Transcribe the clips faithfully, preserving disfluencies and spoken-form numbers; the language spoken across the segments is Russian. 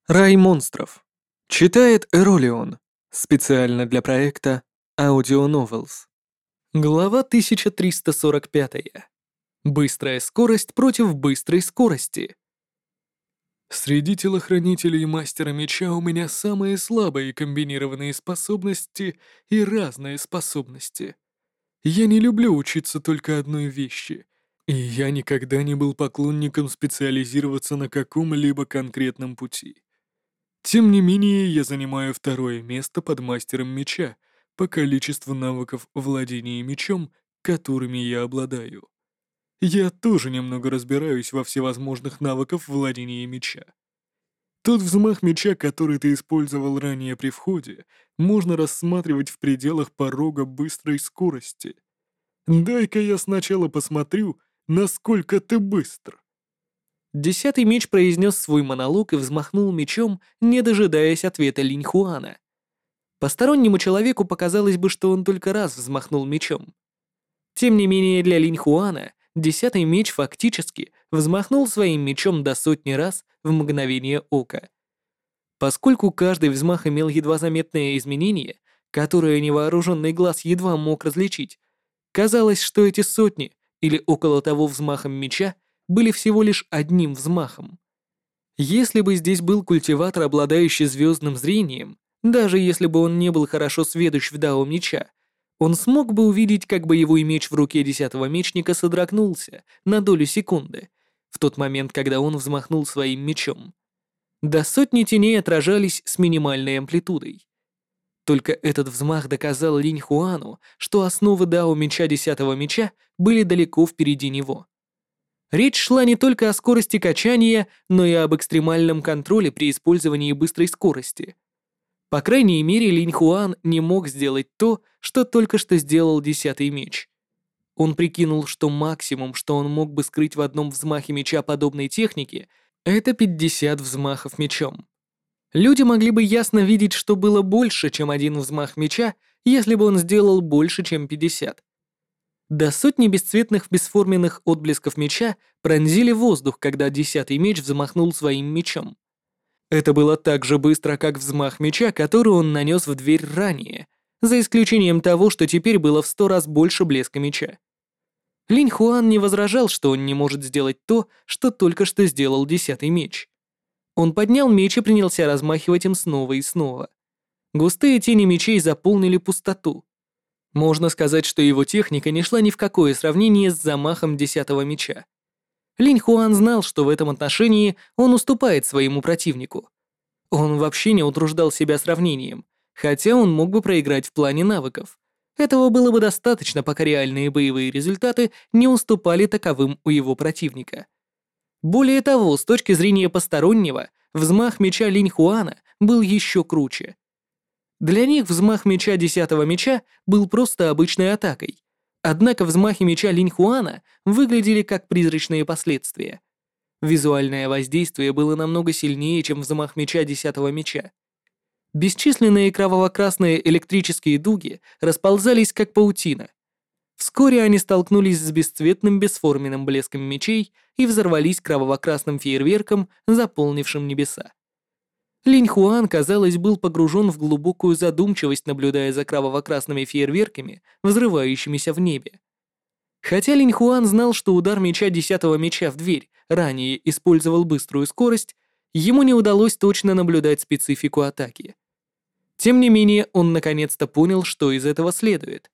Рай монстров. Читает Эролион. Специально для проекта Audio Novels. Глава тысяча триста сорок пять. Быстрая скорость против быстрой скорости. Среди телохранителей мастера меча у меня самые слабые комбинированные способности и разные способности. Я не люблю учиться только одной вещи, и я никогда не был поклонником специализироваться на каком-либо конкретном пути. Тем не менее, я занимаю второе место под мастером меча по количеству навыков владения мечом, которыми я обладаю. Я тоже немного разбираюсь во всевозможных навыках владения меча. Тот взмах меча, который ты использовал ранее при входе, можно рассматривать в пределах порога быстрой скорости. Дай-ка я сначала посмотрю, насколько ты быстр. Десятый меч произнес свой монолог и взмахнул мечом, не дожидаясь ответа Линьхуана. Постороннему человеку показалось бы, что он только раз взмахнул мечом. Тем не менее, для Линьхуана десятый меч фактически взмахнул своим мечом до сотни раз в мгновение ока. Поскольку каждый взмах имел едва заметное изменение, которое невооруженный глаз едва мог различить, казалось, что эти сотни или около того взмахом меча были всего лишь одним взмахом. Если бы здесь был культиватор, обладающий звездным зрением, даже если бы он не был хорошо сведущ в дао меча, он смог бы увидеть, как боевой меч в руке десятого мечника содрогнулся на долю секунды, в тот момент, когда он взмахнул своим мечом. До сотни теней отражались с минимальной амплитудой. Только этот взмах доказал Линь Хуану, что основы дао меча десятого меча были далеко впереди него. Речь шла не только о скорости качания, но и об экстремальном контроле при использовании быстрой скорости. По крайней мере, Линь Хуан не мог сделать то, что только что сделал десятый меч. Он прикинул, что максимум, что он мог бы скрыть в одном взмахе меча подобной техники, это пятьдесят взмахов мечом. Люди могли бы ясно видеть, что было больше, чем один взмах меча, если бы он сделал больше, чем пятьдесят. До сотни бесцветных бесформенных отблесков меча пронзили воздух, когда десятый меч взмахнул своим мечом. Это было так же быстро, как взмах меча, который он нанес в дверь ранее, за исключением того, что теперь было в сто раз больше блеска меча. Линь Хуан не возражал, что он не может сделать то, что только что сделал десятый меч. Он поднял меч и принялся размахивать им снова и снова. Густые тени мечей заполнили пустоту. Можно сказать, что его техника не шла ни в какое сравнение с замахом десятого меча. Линь Хуан знал, что в этом отношении он уступает своему противнику. Он вообще не утруждал себя сравнением, хотя он мог бы проиграть в плане навыков. Этого было бы достаточно, пока реальные боевые результаты не уступали таковым у его противника. Более того, с точки зрения постороннего, взмах меча Линь Хуана был еще круче. Для них взмах меча десятого меча был просто обычной атакой. Однако взмахи меча Линь Хуана выглядели как призрачные последствия. Визуальное воздействие было намного сильнее, чем взмах меча десятого меча. Бесчисленные кроваво-красные электрические дуги расползались как паутина. Вскоре они столкнулись с бесцветным бесформенным блеском мечей и взорвались кроваво-красным фейерверком, заполнившим небеса. Линь Хуан, казалось, был погружен в глубокую задумчивость, наблюдая за кроваво-красными фейерверками, взрывающимися в небе. Хотя Линь Хуан знал, что удар меча десятого меча в дверь ранее использовал быструю скорость, ему не удалось точно наблюдать специфику атаки. Тем не менее, он наконец-то понял, что из этого следует.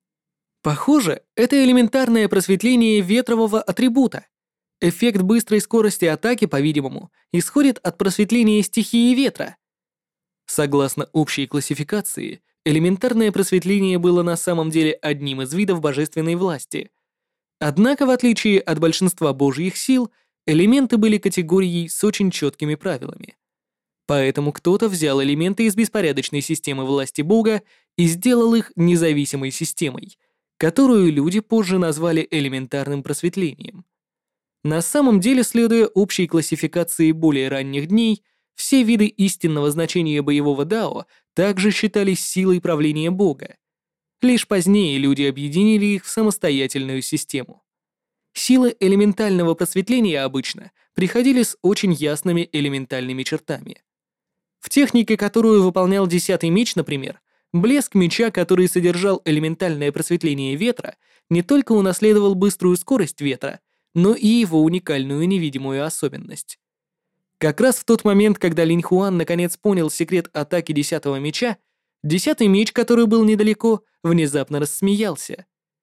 Похоже, это элементарное просветление ветрового атрибута. Эффект быстрой скорости атаки, по-видимому, исходит от просветления стихии ветра. Согласно общей классификации, элементарное просветление было на самом деле одним из видов божественной власти. Однако, в отличие от большинства божьих сил, элементы были категорией с очень четкими правилами. Поэтому кто-то взял элементы из беспорядочной системы власти Бога и сделал их независимой системой, которую люди позже назвали элементарным просветлением. На самом деле, следуя общей классификации более ранних дней, все виды истинного значения боевого дао также считались силой правления Бога. Лишь позднее люди объединили их в самостоятельную систему. Силы элементального просветления обычно приходили с очень ясными элементальными чертами. В технике, которую выполнял десятый меч, например, блеск меча, который содержал элементальное просветление ветра, не только унаследовал быструю скорость ветра, но и его уникальную невидимую особенность. Как раз в тот момент, когда Линь Хуан наконец понял секрет атаки десятого меча, десятый меч, который был недалеко, внезапно рассмеялся.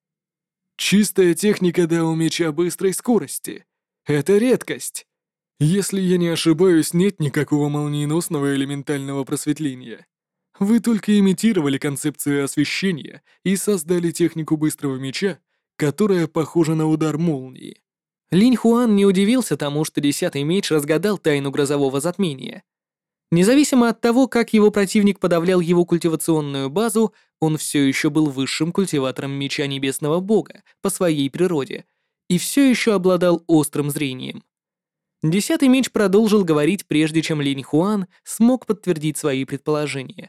Чистая техника дао меча быстрой скорости. Это редкость. Если я не ошибаюсь, нет никакого молниеносного элементального просветления. Вы только имитировали концепцию освещения и создали технику быстрого меча, которая похожа на удар молнии. Линь Хуан не удивился тому, что десятый меч разгадал тайну грозового затмения. Независимо от того, как его противник подавлял его культивационную базу, он все еще был высшим культиватором меча небесного бога по своей природе и все еще обладал острым зрением. Десятый меч продолжил говорить, прежде чем Линь Хуан смог подтвердить свои предположения.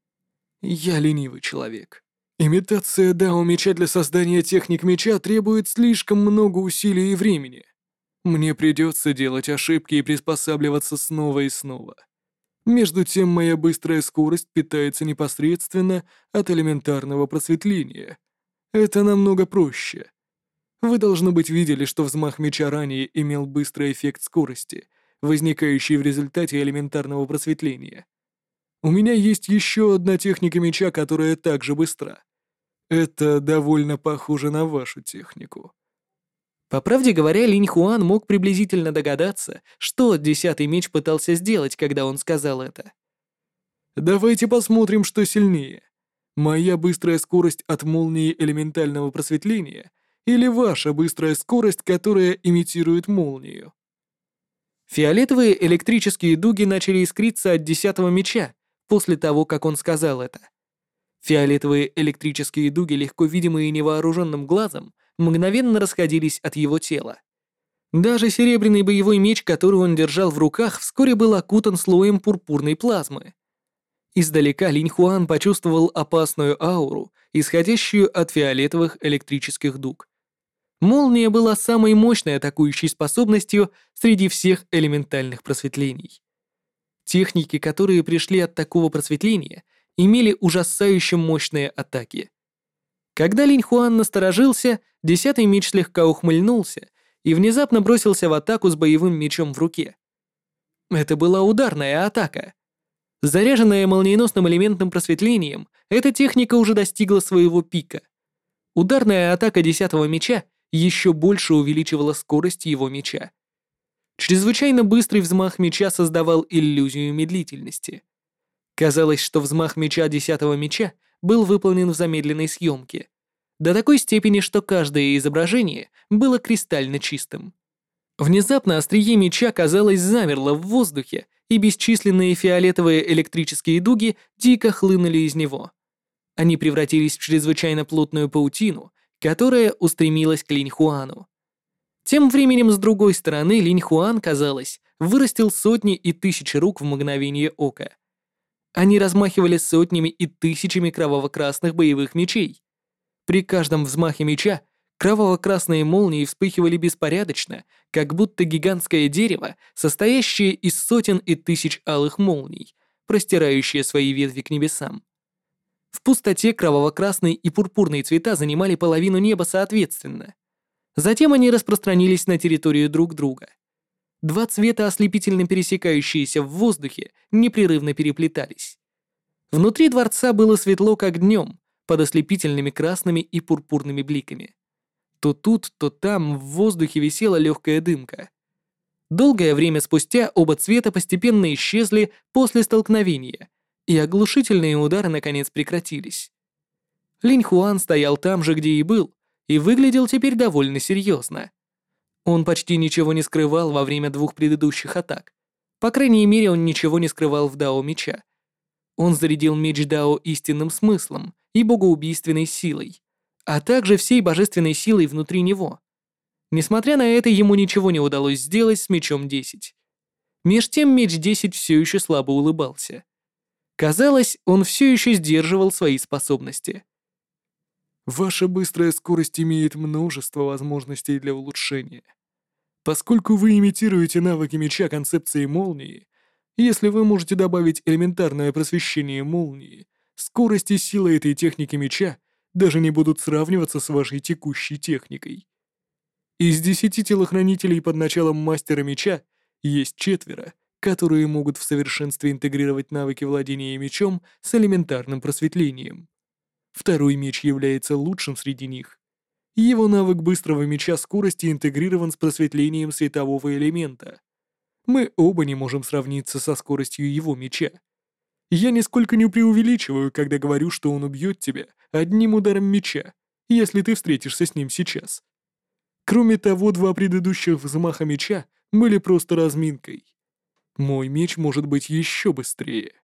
Я ленивый человек. Имитация дао меча для создания техник меча требует слишком много усилий и времени. Мне придется делать ошибки и приспосабливаться снова и снова. Между тем, моя быстрая скорость питается непосредственно от элементарного просветления. Это намного проще. Вы, должно быть, видели, что взмах меча ранее имел быстрый эффект скорости, возникающий в результате элементарного просветления. У меня есть еще одна техника меча, которая также быстра. Это довольно похоже на вашу технику. По правде говоря, Линь Хуан мог приблизительно догадаться, что десятый меч пытался сделать, когда он сказал это. Давайте посмотрим, что сильнее. Моя быстрая скорость от молнии элементального просветления или ваша быстрая скорость, которая имитирует молнию? Фиолетовые электрические дуги начали искриться от десятого меча после того, как он сказал это. Фиолетовые электрические дуги, легко видимые невооруженным глазом, мгновенно расходились от его тела. Даже серебряный боевой меч, который он держал в руках, вскоре был окутан слоем пурпурной плазмы. Издалека Линь Хуан почувствовал опасную ауру, исходящую от фиолетовых электрических дуг. Молния была самой мощной атакующей способностью среди всех элементальных просветлений. Техники, которые пришли от такого просветления, имели ужасающе мощные атаки. Когда Линь Хуан насторожился, десятый меч слегка ухмыльнулся и внезапно бросился в атаку с боевым мечом в руке. Это была ударная атака. Заряженная молниеносным элементным просветлением, эта техника уже достигла своего пика. Ударная атака десятого меча еще больше увеличивала скорость его меча. Чрезвычайно быстрый взмах меча создавал иллюзию медлительности. Казалось, что взмах меча десятого меча был выполнен в замедленной съемке, до такой степени, что каждое изображение было кристально чистым. Внезапно острие меча, казалось, замерло в воздухе, и бесчисленные фиолетовые электрические дуги дико хлынули из него. Они превратились в чрезвычайно плотную паутину, которая устремилась к Линь Хуану. Тем временем, с другой стороны, Линь Хуан, казалось, вырастил сотни и тысячи рук в мгновение ока. Они размахивали сотнями и тысячами кроваво-красных боевых мечей. При каждом взмахе меча кроваво-красные молнии вспыхивали беспорядочно, как будто гигантское дерево, состоящее из сотен и тысяч алых молний, простирающее свои ветви к небесам. В пустоте кроваво-красный и пурпурный цвета занимали половину неба соответственно. Затем они распространились на территорию друг друга. Два цвета, ослепительно пересекающиеся в воздухе, непрерывно переплетались. Внутри дворца было светло, как днем, под ослепительными красными и пурпурными бликами. То тут, то там в воздухе висела легкая дымка. Долгое время спустя оба цвета постепенно исчезли после столкновения, и оглушительные удары наконец прекратились. Линь Хуан стоял там же, где и был, и выглядел теперь довольно серьезно. Он почти ничего не скрывал во время двух предыдущих атак. По крайней мере, он ничего не скрывал в дао меча. Он зарядил меч дао истинным смыслом и богоубийственной силой, а также всей божественной силой внутри него. Несмотря на это, ему ничего не удалось сделать с мечом десять. Меж тем меч десять все еще слабо улыбался. Казалось, он все еще сдерживал свои способности. Ваша быстрая скорость имеет множество возможностей для улучшения. Поскольку вы имитируете навыки меча концепции молнии, Если вы можете добавить элементарное просвещение молнии, скорость и сила этой техники меча даже не будут сравниваться с вашей текущей техникой. Из десяти телохранителей под началом мастера меча есть четверо, которые могут в совершенстве интегрировать навыки владения мечом с элементарным просветлением. Второй меч является лучшим среди них. Его навык быстрого меча скорости интегрирован с просветлением светового элемента. Мы оба не можем сравниться со скоростью его меча. Я нисколько не преувеличиваю, когда говорю, что он убьет тебя одним ударом меча, если ты встретишься с ним сейчас. Кроме того, два предыдущих взмаха меча были просто разминкой. Мой меч может быть еще быстрее.